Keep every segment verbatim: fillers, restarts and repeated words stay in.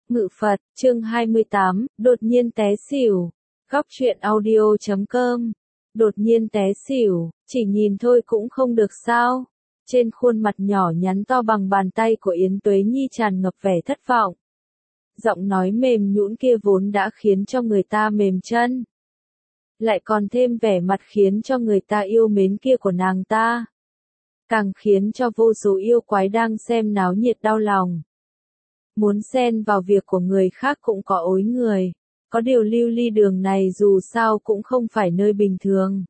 Ngự Phật, chương hai mươi tám, đột nhiên té xỉu. Góc truyện audio chấm com. Đột nhiên té xỉu, chỉ nhìn thôi cũng không được sao? Trên khuôn mặt nhỏ nhắn to bằng bàn tay của Yến Tuế Nhi tràn ngập vẻ thất vọng. Giọng nói mềm nhũn kia vốn đã khiến cho người ta mềm chân. Lại còn thêm vẻ mặt khiến cho người ta yêu mến kia của nàng ta. Càng khiến cho vô số yêu quái đang xem náo nhiệt đau lòng. Muốn xen vào việc của người khác cũng có ối người. Có điều Lưu Ly Đường này dù sao cũng không phải nơi bình thường.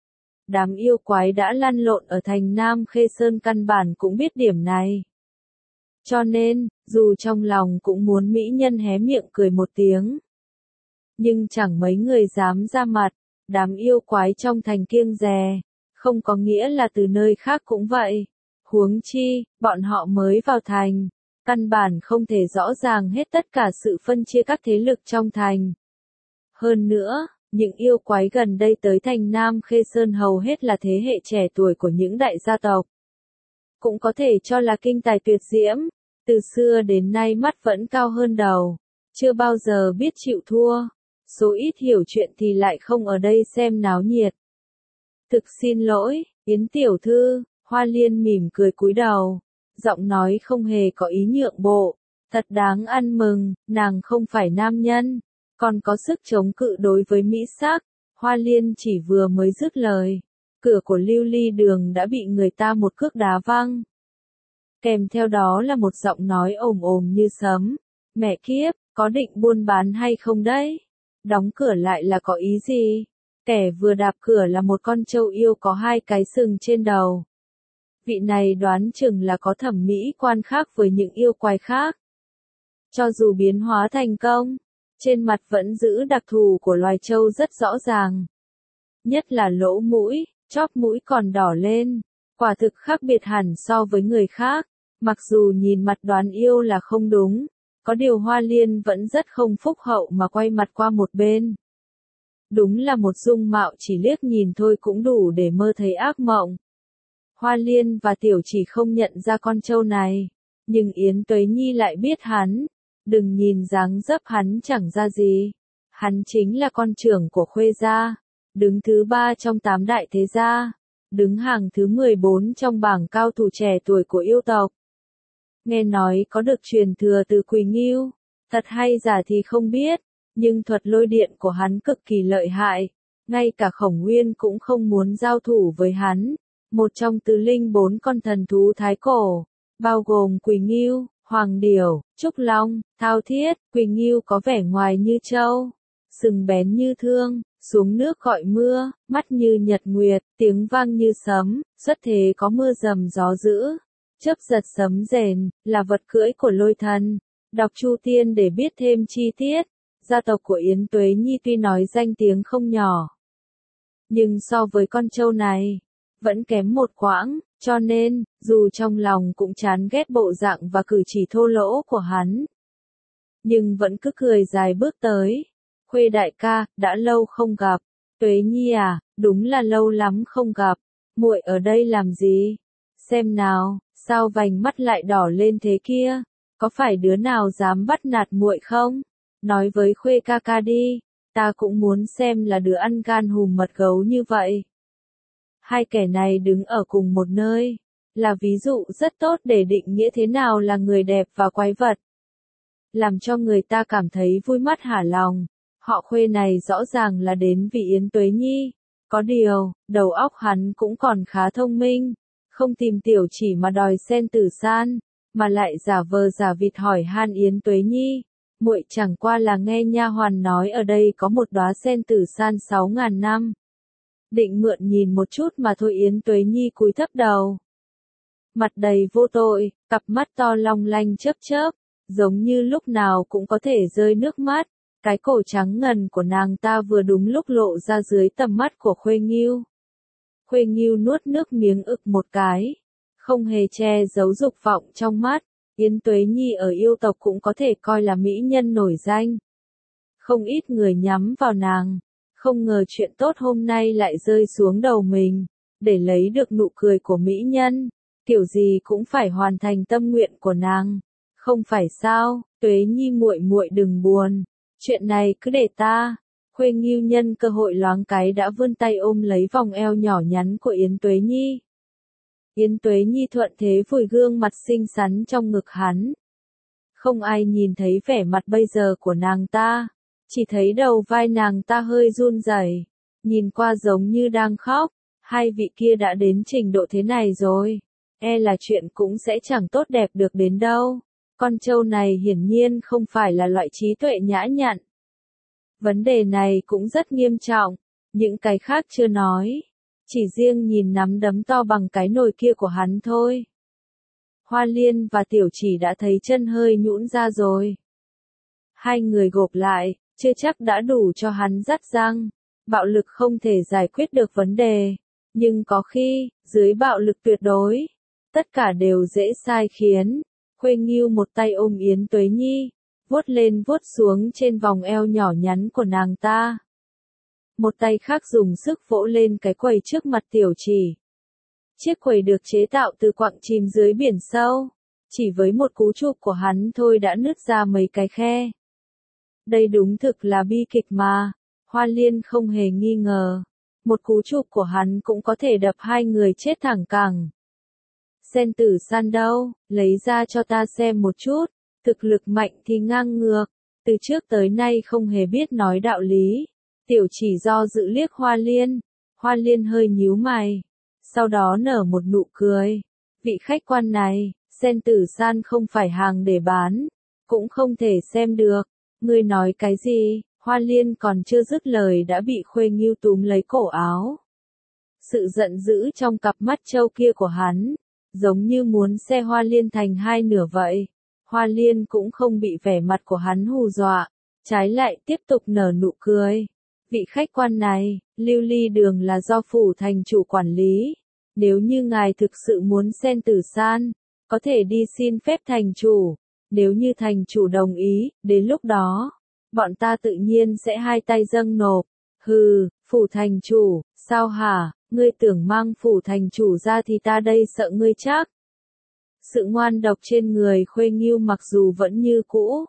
Đám yêu quái đã lăn lộn ở thành Nam Khê Sơn căn bản cũng biết điểm này. Cho nên, dù trong lòng cũng muốn mỹ nhân hé miệng cười một tiếng. Nhưng chẳng mấy người dám ra mặt, đám yêu quái trong thành kiêng dè, không có nghĩa là từ nơi khác cũng vậy. Huống chi, bọn họ mới vào thành. Căn bản không thể rõ ràng hết tất cả sự phân chia các thế lực trong thành. Hơn nữa, những yêu quái gần đây tới thành Nam Khê Sơn hầu hết là thế hệ trẻ tuổi của những đại gia tộc. Cũng có thể cho là kinh tài tuyệt diễm, từ xưa đến nay mắt vẫn cao hơn đầu, chưa bao giờ biết chịu thua, số ít hiểu chuyện thì lại không ở đây xem náo nhiệt. Thực xin lỗi, Yến tiểu thư, Hoa Liên mỉm cười cúi đầu. Giọng nói không hề có ý nhượng bộ, thật đáng ăn mừng, nàng không phải nam nhân, còn có sức chống cự đối với mỹ sắc. Hoa Liên chỉ vừa mới dứt lời, cửa của Lưu Ly Đường đã bị người ta một cước đá văng. Kèm theo đó là một giọng nói ồm ồm như sấm, mẹ kiếp, có định buôn bán hay không đấy? Đóng cửa lại là có ý gì? Kẻ vừa đạp cửa là một con trâu yêu có hai cái sừng trên đầu. Vị này đoán chừng là có thẩm mỹ quan khác với những yêu quái khác. Cho dù biến hóa thành công, trên mặt vẫn giữ đặc thù của loài trâu rất rõ ràng. Nhất là lỗ mũi, chóp mũi còn đỏ lên, quả thực khác biệt hẳn so với người khác. Mặc dù nhìn mặt đoán yêu là không đúng, có điều Hoa Liên vẫn rất không phúc hậu mà quay mặt qua một bên. Đúng là một dung mạo chỉ liếc nhìn thôi cũng đủ để mơ thấy ác mộng. Hoa Liên và Tiểu Chỉ không nhận ra con trâu này, nhưng Yến Tuế Nhi lại biết hắn. Đừng nhìn dáng dấp hắn chẳng ra gì. Hắn chính là con trưởng của Khuê gia, đứng thứ ba trong tám đại thế gia, đứng hàng thứ mười bốn trong bảng cao thủ trẻ tuổi của yêu tộc. Nghe nói có được truyền thừa từ Quỳ Ngưu, thật hay giả thì không biết, nhưng thuật lôi điện của hắn cực kỳ lợi hại, ngay cả Khổng Nguyên cũng không muốn giao thủ với hắn. Một trong tứ linh bốn con thần thú thái cổ, bao gồm Quỳ Ngưu, Hoàng Điểu, Trúc Long, Thao Thiết. Quỳ Ngưu có vẻ ngoài như trâu, sừng bén như thương, xuống nước gọi mưa, mắt như nhật nguyệt, tiếng vang như sấm, xuất thế có mưa rầm gió dữ, chớp giật sấm rền, là vật cưỡi của lôi thần. Đọc Chu Tiên để biết thêm chi tiết. Gia tộc của Yến Tuế Nhi tuy nói danh tiếng không nhỏ, nhưng so với con trâu này, vẫn kém một quãng, cho nên, dù trong lòng cũng chán ghét bộ dạng và cử chỉ thô lỗ của hắn, nhưng vẫn cứ cười dài bước tới. Khuê đại ca, đã lâu không gặp. Tuế Nhi à, đúng là lâu lắm không gặp. Muội ở đây làm gì? Xem nào, sao vành mắt lại đỏ lên thế kia? Có phải đứa nào dám bắt nạt muội không? Nói với Khuê ca ca đi, ta cũng muốn xem là đứa ăn gan hùm mật gấu như vậy. Hai kẻ này đứng ở cùng một nơi, là ví dụ rất tốt để định nghĩa thế nào là người đẹp và quái vật. Làm cho người ta cảm thấy vui mắt hả lòng. Họ Khuê này rõ ràng là đến vì Yến Tuế Nhi. Có điều, đầu óc hắn cũng còn khá thông minh. Không tìm Tiểu Chỉ mà đòi sen tử san, mà lại giả vờ giả vịt hỏi han Yến Tuế Nhi. Muội chẳng qua là nghe nha hoàn nói ở đây có một đóa sen tử san sáu ngàn năm. Định mượn nhìn một chút mà thôi. Yến Tuế Nhi cúi thấp đầu. Mặt đầy vô tội, cặp mắt to long lanh chớp chớp, giống như lúc nào cũng có thể rơi nước mắt. Cái cổ trắng ngần của nàng ta vừa đúng lúc lộ ra dưới tầm mắt của Khuê Ngưu. Khuê Ngưu nuốt nước miếng ực một cái, không hề che giấu dục vọng trong mắt. Yến Tuế Nhi ở yêu tộc cũng có thể coi là mỹ nhân nổi danh. Không ít người nhắm vào nàng. Không ngờ chuyện tốt hôm nay lại rơi xuống đầu mình. Để lấy được nụ cười của mỹ nhân, kiểu gì cũng phải hoàn thành tâm nguyện của nàng. Không phải sao, Tuế Nhi muội muội đừng buồn, chuyện này cứ để ta. Khuê Ngưu nhân cơ hội loáng cái đã vươn tay ôm lấy vòng eo nhỏ nhắn của Yến Tuế Nhi. Yến Tuế Nhi thuận thế vùi gương mặt xinh xắn trong ngực hắn. Không ai nhìn thấy vẻ mặt bây giờ của nàng ta, chỉ thấy đầu vai nàng ta hơi run rẩy, nhìn qua giống như đang khóc. Hai vị kia đã đến trình độ thế này rồi, e là chuyện cũng sẽ chẳng tốt đẹp được đến đâu. Con trâu này hiển nhiên không phải là loại trí tuệ nhã nhặn. Vấn đề này cũng rất nghiêm trọng, những cái khác chưa nói, chỉ riêng nhìn nắm đấm to bằng cái nồi kia của hắn thôi. Hoa Liên và Tiểu Chỉ đã thấy chân hơi nhũn ra rồi. Hai người gộp lại, chưa chắc đã đủ cho hắn dắt răng. Bạo lực không thể giải quyết được vấn đề, nhưng có khi, dưới bạo lực tuyệt đối, tất cả đều dễ sai khiến. Khuê Ngưu một tay ôm Yến Tuế Nhi, vuốt lên vuốt xuống trên vòng eo nhỏ nhắn của nàng ta. Một tay khác dùng sức vỗ lên cái quầy trước mặt Tiểu Chỉ. Chiếc quầy được chế tạo từ quặng chìm dưới biển sâu, chỉ với một cú chụp của hắn thôi đã nứt ra mấy cái khe. Đây đúng thực là bi kịch mà, Hoa Liên không hề nghi ngờ. Một cú chụp của hắn cũng có thể đập hai người chết thẳng cẳng. Sen Tử San đâu, lấy ra cho ta xem một chút, thực lực mạnh thì ngang ngược, từ trước tới nay không hề biết nói đạo lý. Tiểu Chỉ do dự liếc Hoa Liên, Hoa Liên hơi nhíu mày, sau đó nở một nụ cười. Vị khách quan này, Sen Tử San không phải hàng để bán, cũng không thể xem được. Ngươi nói cái gì? Hoa Liên còn chưa dứt lời đã bị Khuê Ngưu túm lấy cổ áo. Sự giận dữ trong cặp mắt trâu kia của hắn, giống như muốn xé Hoa Liên thành hai nửa vậy. Hoa Liên cũng không bị vẻ mặt của hắn hù dọa, trái lại tiếp tục nở nụ cười. Vị khách quan này, Lưu Ly Đường là do phủ thành chủ quản lý. Nếu như ngài thực sự muốn Sen Tử San, có thể đi xin phép thành chủ. Nếu như thành chủ đồng ý, đến lúc đó, bọn ta tự nhiên sẽ hai tay dâng nộp. Hừ, phủ thành chủ, sao hả, ngươi tưởng mang phủ thành chủ ra thì ta đây sợ ngươi chắc. Sự ngoan độc trên người Khuê Ngưu mặc dù vẫn như cũ,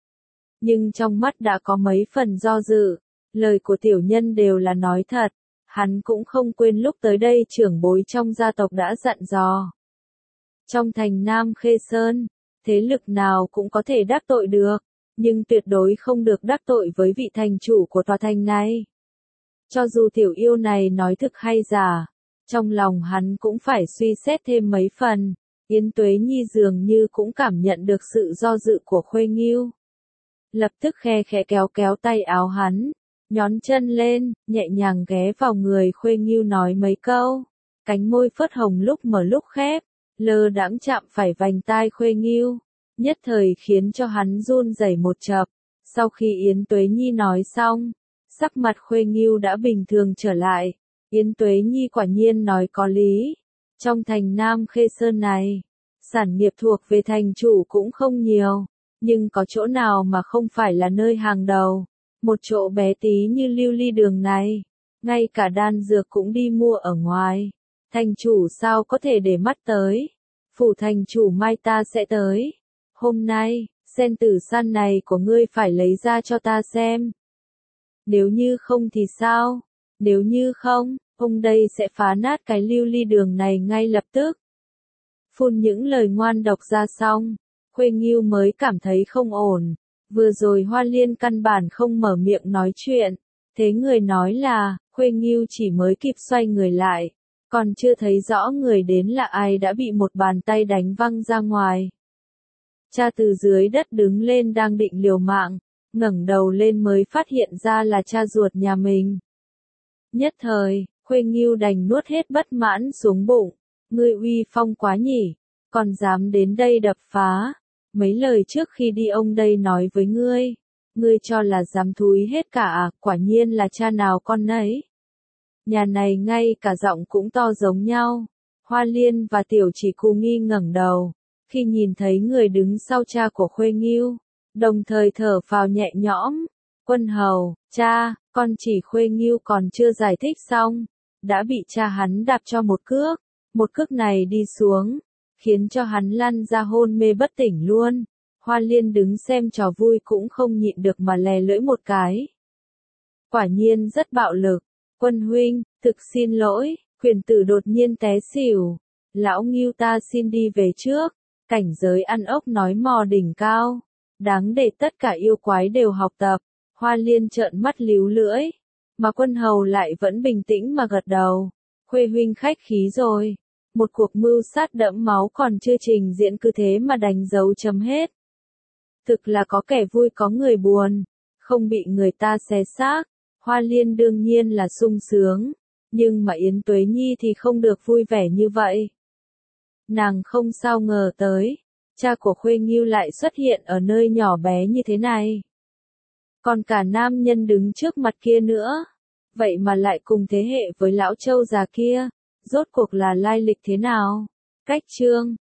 nhưng trong mắt đã có mấy phần do dự. Lời của tiểu nhân đều là nói thật, hắn cũng không quên lúc tới đây trưởng bối trong gia tộc đã dặn dò. Trong thành Nam Khê Sơn, thế lực nào cũng có thể đắc tội được, nhưng tuyệt đối không được đắc tội với vị thành chủ của tòa thành này. Cho dù tiểu yêu này nói thực hay giả, trong lòng hắn cũng phải suy xét thêm mấy phần. Yến Tuế Nhi dường như cũng cảm nhận được sự do dự của Khuê Ngưu. Lập tức khe khẽ kéo kéo tay áo hắn, nhón chân lên, nhẹ nhàng ghé vào người Khuê Ngưu nói mấy câu. Cánh môi phớt hồng lúc mở lúc khép, lơ đãng chạm phải vành tai Khuê Ngưu, nhất thời khiến cho hắn run rẩy một chập. Sau khi Yến Tuế Nhi nói xong, sắc mặt Khuê Ngưu đã bình thường trở lại. Yến Tuế Nhi quả nhiên nói có lý. Trong thành Nam Khê Sơn này, sản nghiệp thuộc về thành chủ cũng không nhiều, nhưng có chỗ nào mà không phải là nơi hàng đầu. Một chỗ bé tí như Lưu Ly Đường này, ngay cả đan dược cũng đi mua ở ngoài. Thành chủ sao có thể để mắt tới? Phủ thành chủ mai ta sẽ tới. Hôm nay, Sen Tử San này của ngươi phải lấy ra cho ta xem. Nếu như không thì sao? Nếu như không, ông đây sẽ phá nát cái Lưu Ly Đường này ngay lập tức. Phun những lời ngoan độc ra xong, Khuê Ngưu mới cảm thấy không ổn. Vừa rồi Hoa Liên căn bản không mở miệng nói chuyện, thế người nói là, Khuê Ngưu chỉ mới kịp xoay người lại, còn chưa thấy rõ người đến là ai đã bị một bàn tay đánh văng ra ngoài. Cha từ dưới đất đứng lên đang định liều mạng, ngẩng đầu lên mới phát hiện ra là cha ruột nhà mình. Nhất thời, Khuê Ngưu đành nuốt hết bất mãn xuống bụng. Ngươi uy phong quá nhỉ, còn dám đến đây đập phá. Mấy lời trước khi đi ông đây nói với ngươi, ngươi cho là dám thúi hết cả à, quả nhiên là cha nào con nấy. Nhà này ngay cả giọng cũng to giống nhau. Hoa Liên và Tiểu Chỉ Cù nghi ngẩng đầu, khi nhìn thấy người đứng sau cha của Khuê Ngưu, đồng thời thở phào nhẹ nhõm. Quân hầu, cha, con chỉ Khuê Ngưu còn chưa giải thích xong, đã bị cha hắn đạp cho một cước. Một cước này đi xuống, khiến cho hắn lăn ra hôn mê bất tỉnh luôn. Hoa Liên đứng xem trò vui cũng không nhịn được mà lè lưỡi một cái. Quả nhiên rất bạo lực. Quân huynh, thực xin lỗi, quyền tử đột nhiên té xỉu. Lão Ngưu ta xin đi về trước. Cảnh giới ăn ốc nói mò đỉnh cao. Đáng để tất cả yêu quái đều học tập. Hoa Liên trợn mắt líu lưỡi. Mà Quân Hầu lại vẫn bình tĩnh mà gật đầu. Khuê huynh khách khí rồi. Một cuộc mưu sát đẫm máu còn chưa trình diễn cứ thế mà đánh dấu chấm hết. Thực là có kẻ vui có người buồn. Không bị người ta xé xác. Hoa Liên đương nhiên là sung sướng. Nhưng mà Yến Tuế Nhi thì không được vui vẻ như vậy. Nàng không sao ngờ tới. Cha của Khuê Ngưu lại xuất hiện ở nơi nhỏ bé như thế này. Còn cả nam nhân đứng trước mặt kia nữa. Vậy mà lại cùng thế hệ với lão Châu già kia. Rốt cuộc là lai lịch thế nào? Cách chương